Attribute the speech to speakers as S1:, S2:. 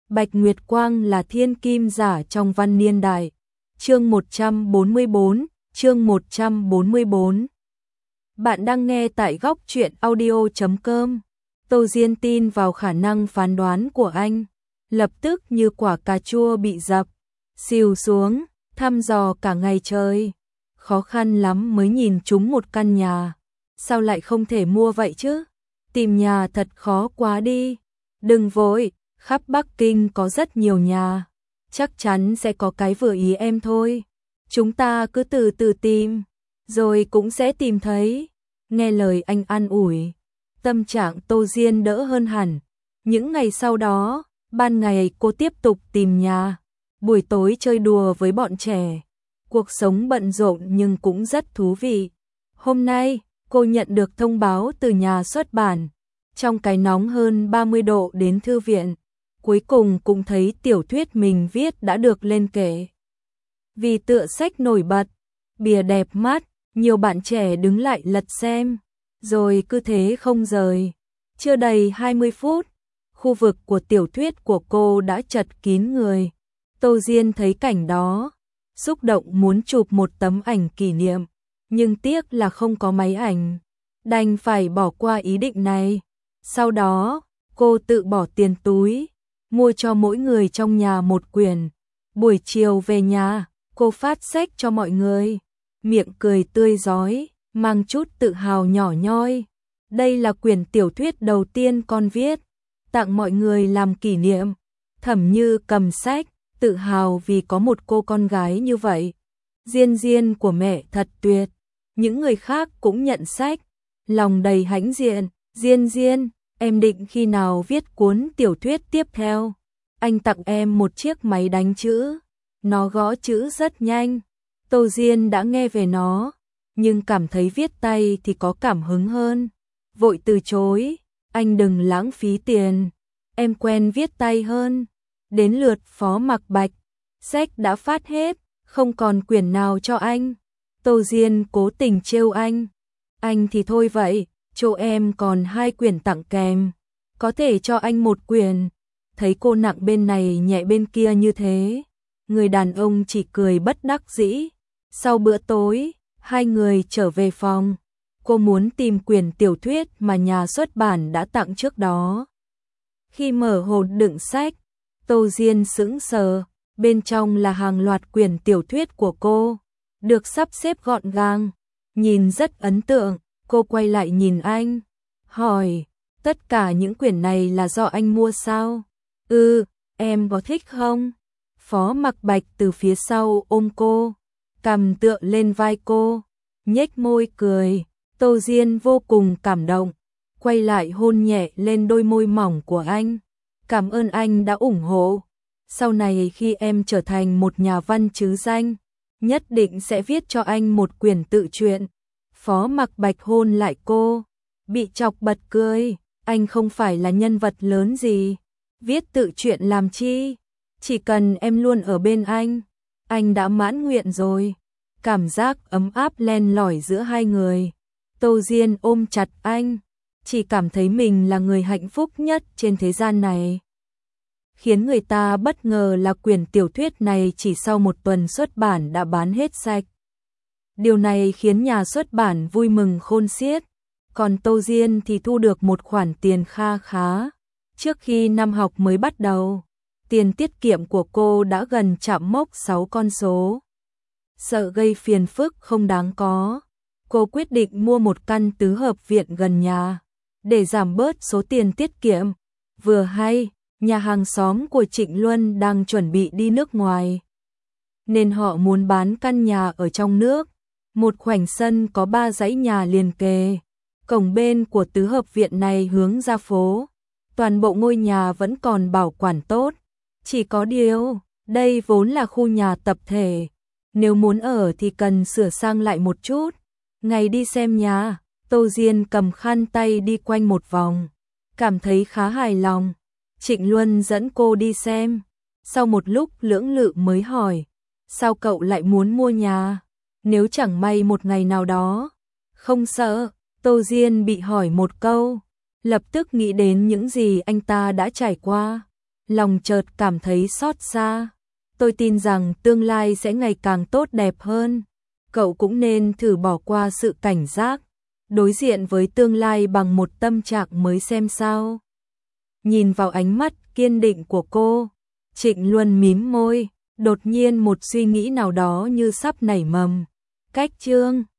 S1: Bạch Nguyệt Quang là thiên kim giả trong văn niên đại. Chương 144, chương 144. Bạn đang nghe tại góc truyện audio.com. Tô Diên tin vào khả năng phán đoán của anh, lập tức như quả cà chua bị dập, xìu xuống, thăm dò cả ngày trời. Khó khăn lắm mới nhìn trúng một căn nhà, sao lại không thể mua vậy chứ? Tìm nhà thật khó quá đi. Đừng vội, khắp Bắc Kinh có rất nhiều nhà, chắc chắn sẽ có cái vừa ý em thôi. Chúng ta cứ từ từ tìm, rồi cũng sẽ tìm thấy. Nghe lời anh an ủi, tâm trạng Tô Diên đỡ hơn hẳn. Những ngày sau đó, ban ngày cô tiếp tục tìm nhà, buổi tối chơi đùa với bọn trẻ. Cuộc sống bận rộn nhưng cũng rất thú vị. Hôm nay, cô nhận được thông báo từ nhà xuất bản. Trong cái nóng hơn 30 độ đến thư viện, cuối cùng cũng thấy tiểu thuyết mình viết đã được lên kệ. Vì tựa sách nổi bật, bìa đẹp mắt, nhiều bạn trẻ đứng lại lật xem, rồi cứ thế không rời. Chưa đầy 20 phút, khu vực của tiểu thuyết của cô đã chật kín người. Tô Diên thấy cảnh đó, xúc động muốn chụp một tấm ảnh kỷ niệm, nhưng tiếc là không có máy ảnh, đành phải bỏ qua ý định này. Sau đó, cô tự bỏ tiền túi, mua cho mỗi người trong nhà một quyển. Buổi chiều về nhà, cô phát sách cho mọi người, miệng cười tươi rói, mang chút tự hào nhỏ nhoi. Đây là quyển tiểu thuyết đầu tiên con viết, tặng mọi người làm kỷ niệm. Thẩm Như cầm sách, tự hào vì có một cô con gái như vậy. Diên Diên của mẹ thật tuyệt. Những người khác cũng nhận sách, lòng đầy hãnh diện. Diên Diên, em định khi nào viết cuốn tiểu thuyết tiếp theo? Anh tặng em một chiếc máy đánh chữ, nó gõ chữ rất nhanh. Tô Diên đã nghe về nó, nhưng cảm thấy viết tay thì có cảm hứng hơn. Vội từ chối, anh đừng lãng phí tiền, em quen viết tay hơn. Đến lượt Phó Mặc Bạch, sách đã phát hết, không còn quyển nào cho anh. Tô Diên cố tình trêu anh thì thôi vậy, chỗ em còn 2 quyển tặng kèm, có thể cho anh một quyển. Thấy cô nặng bên này nhẹ bên kia như thế, người đàn ông chỉ cười bất đắc dĩ. Sau bữa tối, hai người trở về phòng. Cô muốn tìm quyển tiểu thuyết mà nhà xuất bản đã tặng trước đó. Khi mở hộp đựng sách, Tô Diên sững sờ, bên trong là hàng loạt quyển tiểu thuyết của cô, được sắp xếp gọn gàng, nhìn rất ấn tượng. Cô quay lại nhìn anh, hỏi, tất cả những quyển này là do anh mua sao? Em có thích không? Phó Mặc Bạch từ phía sau ôm cô, cằm tựa lên vai cô, nhếch môi cười. Tô Diên vô cùng cảm động, quay lại hôn nhẹ lên đôi môi mỏng của anh. Cảm ơn anh đã ủng hộ. Sau này khi em trở thành một nhà văn trứ danh, nhất định sẽ viết cho anh một quyển tự truyện. Phó Mặc Bạch hôn lại cô, bị chọc bật cười. Anh không phải là nhân vật lớn gì, viết tự truyện làm chi? Chỉ cần em luôn ở bên anh đã mãn nguyện rồi. Cảm giác ấm áp len lỏi giữa hai người. Tô Diên ôm chặt anh, chỉ cảm thấy mình là người hạnh phúc nhất trên thế gian này. Khiến người ta bất ngờ là quyển tiểu thuyết này chỉ sau một tuần xuất bản đã bán hết sạch. Điều này khiến nhà xuất bản vui mừng khôn xiết, còn Tô Diên thì thu được một khoản tiền kha khá. Trước khi năm học mới bắt đầu, tiền tiết kiệm của cô đã gần chạm mốc 6 con số. Sợ gây phiền phức không đáng có, cô quyết định mua một căn tứ hợp viện gần nhà, để giảm bớt số tiền tiết kiệm. Vừa hay, nhà hàng xóm của Trịnh Luân đang chuẩn bị đi nước ngoài, nên họ muốn bán căn nhà ở trong nước. Một khoảnh sân có 3 dãy nhà liền kề. Cổng bên của tứ hợp viện này hướng ra phố. Toàn bộ ngôi nhà vẫn còn bảo quản tốt. Chỉ có điều, đây vốn là khu nhà tập thể. Nếu muốn ở thì cần sửa sang lại một chút. Ngày đi xem nhà, Tô Diên cầm khăn tay đi quanh một vòng, cảm thấy khá hài lòng. Trịnh Luân dẫn cô đi xem. Sau một lúc lưỡng lự mới hỏi, sao cậu lại muốn mua nhà? Nếu chẳng may một ngày nào đó, không sợ? Tô Diên bị hỏi một câu, lập tức nghĩ đến những gì anh ta đã trải qua. lòng chợt cảm thấy xót xa. Tôi tin rằng tương lai sẽ ngày càng tốt đẹp hơn. Cậu cũng nên thử bỏ qua sự cảnh giác, đối diện với tương lai bằng một tâm trạng mới xem sao. Nhìn vào ánh mắt kiên định của cô, Trịnh Luân mím môi, đột nhiên một suy nghĩ nào đó như sắp nảy mầm. Cách chương